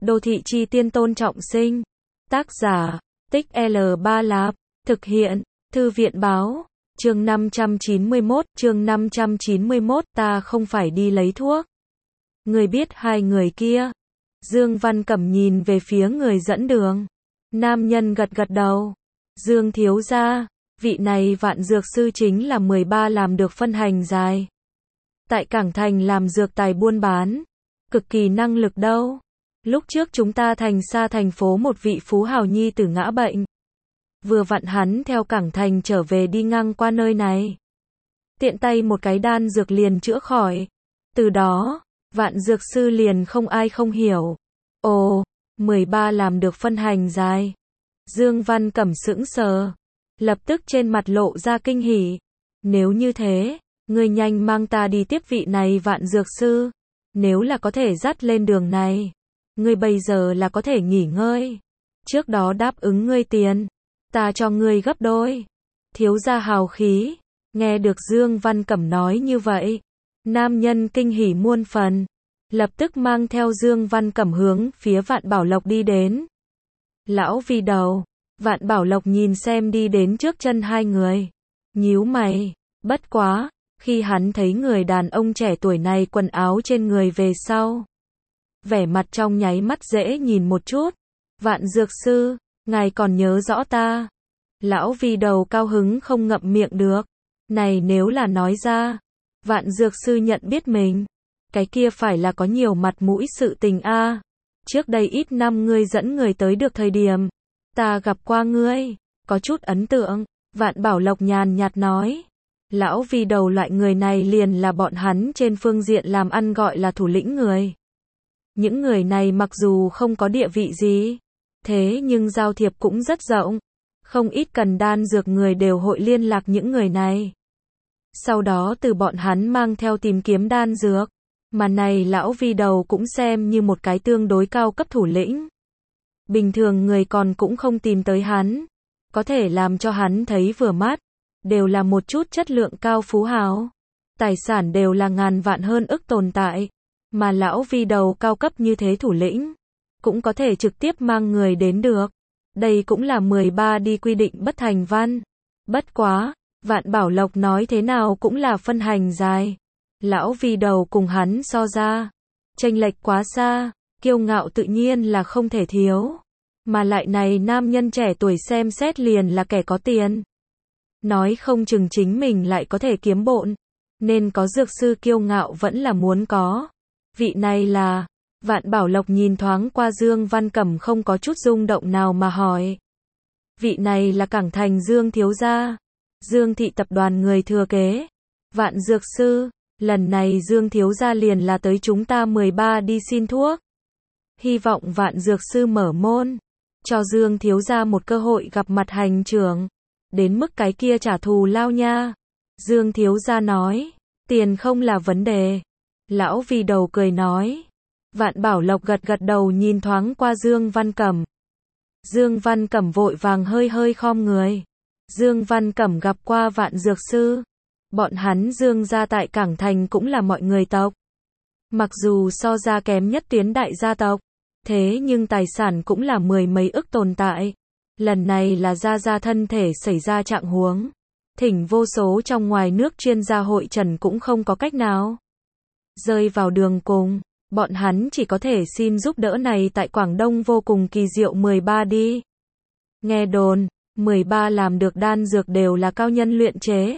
Đô thị chi tiên Tôn Trọng Sinh. Tác giả, Tích L3 Lạp. Thực hiện, Thư viện báo. Chương 591, ta không phải đi lấy thuốc. Người biết hai người kia. Dương Văn Cẩm nhìn về phía người dẫn đường. Nam nhân gật gật đầu. Dương thiếu gia, vị này Vạn Dược sư chính là 13 làm được phân hành dài. Tại Cảng Thành làm dược tài buôn bán. Cực kỳ năng lực đâu. Lúc trước chúng ta thành xa thành phố một vị phú hào nhi tử ngã bệnh. Vừa vặn hắn theo Cảng Thành trở về đi ngang qua nơi này. Tiện tay một cái đan dược liền chữa khỏi. Từ đó, Vạn Dược sư liền không ai không hiểu. Ồ, 13 làm được phân hành dài. Dương Văn Cẩm sững sờ. Lập tức trên mặt lộ ra kinh hỉ. Nếu như thế, ngươi nhanh mang ta đi tiếp vị này Vạn Dược sư. Nếu là có thể dắt lên đường này, ngươi bây giờ là có thể nghỉ ngơi. Trước đó đáp ứng ngươi tiền, ta cho ngươi gấp đôi. Thiếu gia hào khí. Nghe được Dương Văn Cẩm nói như vậy, nam nhân kinh hỉ muôn phần. Lập tức mang theo Dương Văn Cẩm hướng phía Vạn Bảo Lộc đi đến. Lão vi đầu. Vạn Bảo Lộc nhìn xem đi đến trước chân hai người. Nhíu mày. Bất quá, khi hắn thấy người đàn ông trẻ tuổi này quần áo trên người về sau, vẻ mặt trong nháy mắt dễ nhìn một chút. Vạn Dược sư, ngài còn nhớ rõ ta. Lão vi đầu cao hứng không ngậm miệng được. Này nếu là nói ra, Vạn Dược sư nhận biết mình, cái kia phải là có nhiều mặt mũi sự tình a. Trước đây ít năm ngươi dẫn người tới được thời điểm, ta gặp qua ngươi, có chút ấn tượng. Vạn Bảo Lộc nhàn nhạt nói. Lão vi đầu loại người này liền là bọn hắn trên phương diện làm ăn gọi là thủ lĩnh người. Những người này mặc dù không có địa vị gì, thế nhưng giao thiệp cũng rất rộng. Không ít cần đan dược người đều hội liên lạc những người này. Sau đó từ bọn hắn mang theo tìm kiếm đan dược. Mà này lão vi đầu cũng xem như một cái tương đối cao cấp thủ lĩnh. Bình thường người còn cũng không tìm tới hắn. Có thể làm cho hắn thấy vừa mắt. Đều là một chút chất lượng cao phú hào. Tài sản đều là ngàn vạn hơn ức tồn tại. Mà lão vi đầu cao cấp như thế thủ lĩnh, cũng có thể trực tiếp mang người đến được. Đây cũng là 13 đi quy định bất thành văn. Bất quá, Vạn Bảo Lộc nói thế nào cũng là phân hành dài. Lão vi đầu cùng hắn so ra, chênh lệch quá xa, kiêu ngạo tự nhiên là không thể thiếu. Mà lại này nam nhân trẻ tuổi xem xét liền là kẻ có tiền. Nói không chừng chính mình lại có thể kiếm bộn. Nên có dược sư kiêu ngạo vẫn là muốn có. Vị này là... Vạn Bảo Lộc nhìn thoáng qua Dương Văn Cẩm không có chút rung động nào mà hỏi. Vị này là Cảng Thành Dương thiếu gia. Dương thị tập đoàn người thừa kế. Vạn Dược sư, lần này Dương thiếu gia liền là tới chúng ta 13 đi xin thuốc. Hy vọng Vạn Dược sư mở môn, cho Dương thiếu gia một cơ hội gặp mặt hành trưởng. Đến mức cái kia trả thù lao nha. Dương thiếu gia nói, tiền không là vấn đề. Lão vi đầu cười nói. Vạn Bảo Lộc gật gật đầu nhìn thoáng qua Dương Văn Cẩm. Dương Văn Cẩm vội vàng hơi khom người. Dương Văn Cẩm gặp qua Vạn Dược sư. Bọn hắn Dương gia tại Cảng Thành cũng là mọi người tộc. Mặc dù so ra kém nhất tuyến đại gia tộc, thế nhưng tài sản cũng là mười mấy ức tồn tại. Lần này là gia thân thể xảy ra trạng huống. Thỉnh vô số trong ngoài nước chuyên gia hội trần cũng không có cách nào. Rơi vào đường cùng. Bọn hắn chỉ có thể xin giúp đỡ này tại Quảng Đông vô cùng kỳ diệu 13 đi. Nghe đồn, 13 làm được đan dược đều là cao nhân luyện chế.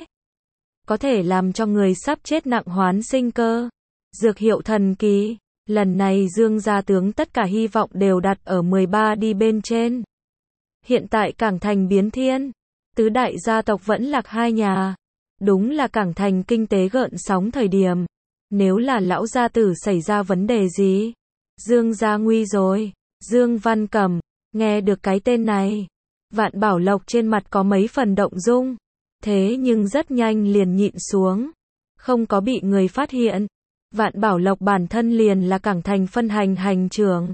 Có thể làm cho người sắp chết nặng hoán sinh cơ. Dược hiệu thần kỳ. Lần này Dương gia tướng tất cả hy vọng đều đặt ở 13 đi bên trên. Hiện tại Cảng Thành biến thiên. Tứ đại gia tộc vẫn lạc hai nhà. Đúng là Cảng Thành kinh tế gợn sóng thời điểm. Nếu là lão gia tử xảy ra vấn đề gì, Dương gia nguy rồi. Dương Văn Cẩm, nghe được cái tên này, Vạn Bảo Lộc trên mặt có mấy phần động dung, thế nhưng rất nhanh liền nhịn xuống, không có bị người phát hiện. Vạn Bảo Lộc bản thân liền là Cảng Thành phân hành hành trưởng.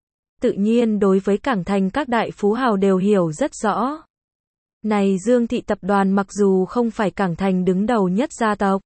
Tự nhiên đối với Cảng Thành các đại phú hào đều hiểu rất rõ. Này Dương thị tập đoàn mặc dù không phải Cảng Thành đứng đầu nhất gia tộc,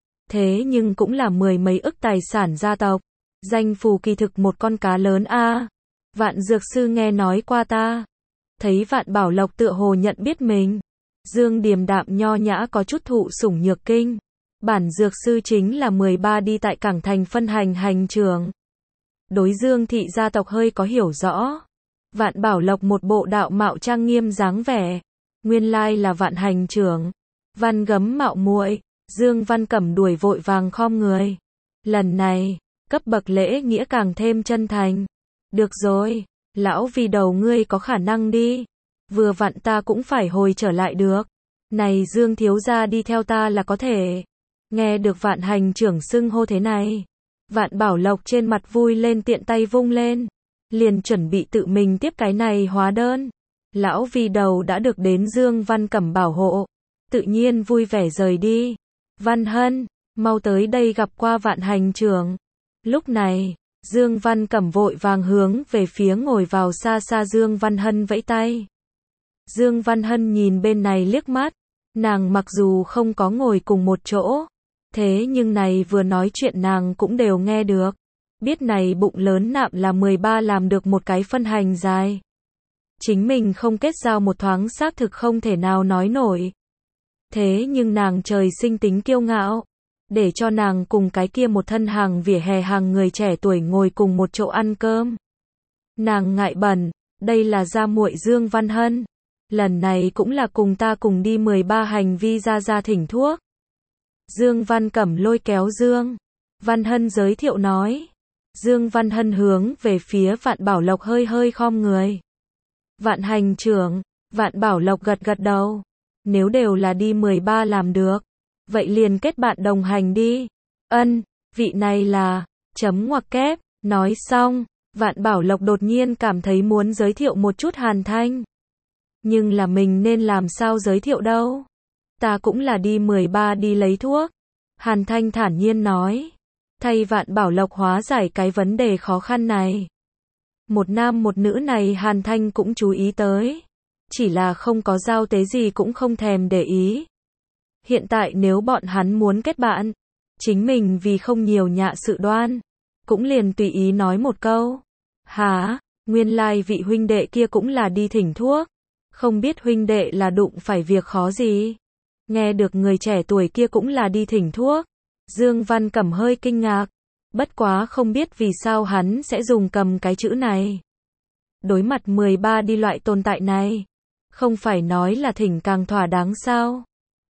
thế nhưng cũng là mười mấy ức tài sản gia tộc. Danh phù kỳ thực một con cá lớn a. Vạn dược sư nghe nói qua ta. Thấy Vạn Bảo Lộc tựa hồ nhận biết mình. Dương điềm đạm nho nhã có chút thụ sủng nhược kinh. Bản dược sư chính là 13 đi tại Cảng Thành phân hành hành trưởng. Đối Dương thị gia tộc hơi có hiểu rõ. Vạn Bảo Lộc một bộ đạo mạo trang nghiêm dáng vẻ. Nguyên lai là Vạn hành trưởng. Văn gấm mạo muội. Dương Văn Cẩm đuổi vội vàng khom người. Lần này, cấp bậc lễ nghĩa càng thêm chân thành. Được rồi, lão vì đầu ngươi có khả năng đi. Vừa vặn ta cũng phải hồi trở lại được. Này Dương thiếu gia đi theo ta là có thể. Nghe được Vạn hành trưởng xưng hô thế này. Vạn Bảo Lộc trên mặt vui lên tiện tay vung lên. Liền chuẩn bị tự mình tiếp cái này hóa đơn. Lão vì đầu đã được đến Dương Văn Cẩm bảo hộ. Tự nhiên vui vẻ rời đi. Văn Hân, mau tới đây gặp qua Vạn hành trưởng. Lúc này, Dương Văn Cẩm vội vàng hướng về phía ngồi vào xa xa Dương Văn Hân vẫy tay. Dương Văn Hân nhìn bên này liếc mắt. Nàng mặc dù không có ngồi cùng một chỗ. Thế nhưng này vừa nói chuyện nàng cũng đều nghe được. Biết này bụng lớn nạm là 13 làm được một cái phân hành dài. Chính mình không kết giao một thoáng xác thực không thể nào nói nổi. Thế nhưng nàng trời sinh tính kiêu ngạo. Để cho nàng cùng cái kia một thân hàng vỉa hè hàng người trẻ tuổi ngồi cùng một chỗ ăn cơm. Nàng ngại bẩn, đây là gia muội Dương Văn Hân. Lần này cũng là cùng ta cùng đi 13 hành vi ra thỉnh thuốc. Dương Văn Cẩm lôi kéo Dương Văn Hân giới thiệu nói. Dương Văn Hân hướng về phía Vạn Bảo Lộc hơi hơi khom người. Vạn hành trưởng, Vạn Bảo Lộc gật gật đầu. Nếu đều là đi 13 làm được, vậy liền kết bạn đồng hành đi. Ân, vị này là, chấm ngoặc kép, nói xong, Vạn Bảo Lộc đột nhiên cảm thấy muốn giới thiệu một chút Hàn Thanh. Nhưng là mình nên làm sao giới thiệu đâu? Ta cũng là đi 13 đi lấy thuốc. Hàn Thanh thản nhiên nói. Thay Vạn Bảo Lộc hóa giải cái vấn đề khó khăn này. Một nam một nữ này Hàn Thanh cũng chú ý tới. Chỉ là không có giao tế gì cũng không thèm để ý. Hiện tại nếu bọn hắn muốn kết bạn, chính mình vì không nhiều nhạ sự đoan, cũng liền tùy ý nói một câu. Hả, nguyên lai vị huynh đệ kia cũng là đi thỉnh thuốc. Không biết huynh đệ là đụng phải việc khó gì. Nghe được người trẻ tuổi kia cũng là đi thỉnh thuốc. Dương Văn Cẩm hơi kinh ngạc. Bất quá không biết vì sao hắn sẽ dùng cầm cái chữ này. Đối mặt 13 đi loại tồn tại này. Không phải nói là thỉnh càng thỏa đáng sao?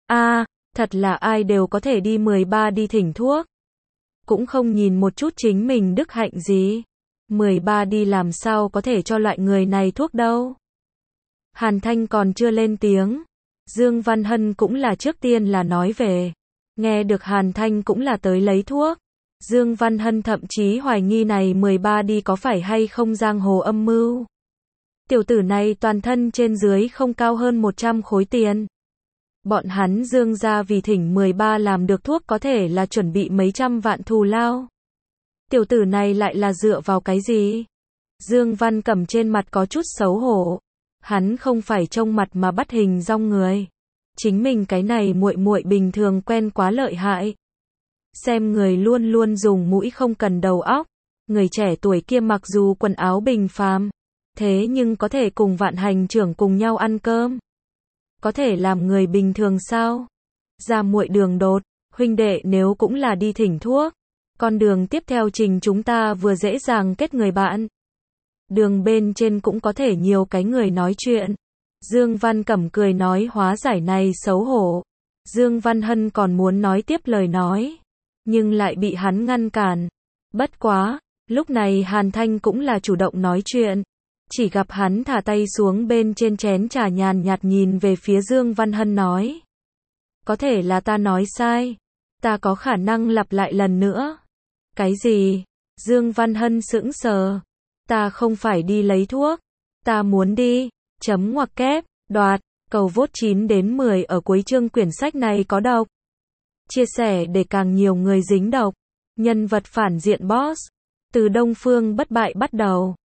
Thật là ai đều có thể đi 13 đi thỉnh thuốc. Cũng không nhìn một chút chính mình đức hạnh gì. 13 đi làm sao có thể cho loại người này thuốc đâu. Hàn Thanh còn chưa lên tiếng. Dương Văn Hân cũng là trước tiên là nói về. Nghe được Hàn Thanh cũng là tới lấy thuốc. Dương Văn Hân thậm chí hoài nghi này 13 đi có phải hay không giang hồ âm mưu. Tiểu tử này toàn thân trên dưới không cao hơn 100 khối tiền. Bọn hắn Dương gia vì thỉnh 13 làm được thuốc có thể là chuẩn bị mấy trăm vạn thù lao. Tiểu tử này lại là dựa vào cái gì? Dương Văn Cẩm trên mặt có chút xấu hổ. Hắn không phải trông mặt mà bắt hình dong người. Chính mình cái này muội muội bình thường quen quá lợi hại. Xem người luôn luôn dùng mũi không cần đầu óc. Người trẻ tuổi kia mặc dù quần áo bình phàm, thế nhưng có thể cùng Vạn hành trưởng cùng nhau ăn cơm. Có thể làm người bình thường sao? Gia muội đường đột, huynh đệ nếu cũng là đi thỉnh thuốc. Con đường tiếp theo trình chúng ta vừa dễ dàng kết người bạn. Đường bên trên cũng có thể nhiều cái người nói chuyện. Dương Văn Cẩm cười nói hóa giải này xấu hổ. Dương Văn Hân còn muốn nói tiếp lời nói. Nhưng lại bị hắn ngăn cản. Bất quá, lúc này Hàn Thanh cũng là chủ động nói chuyện. Chỉ gặp hắn thả tay xuống bên trên chén trà nhàn nhạt nhìn về phía Dương Văn Hân nói. Có thể là ta nói sai. Ta có khả năng lặp lại lần nữa. Cái gì? Dương Văn Hân sững sờ. Ta không phải đi lấy thuốc. Ta muốn đi. Chấm ngoặc kép. Đoạt. Cầu vote 9 đến 10 ở cuối chương quyển sách này có độc. Chia sẻ để càng nhiều người dính độc. Nhân vật phản diện boss. Từ Đông Phương bất bại bắt đầu.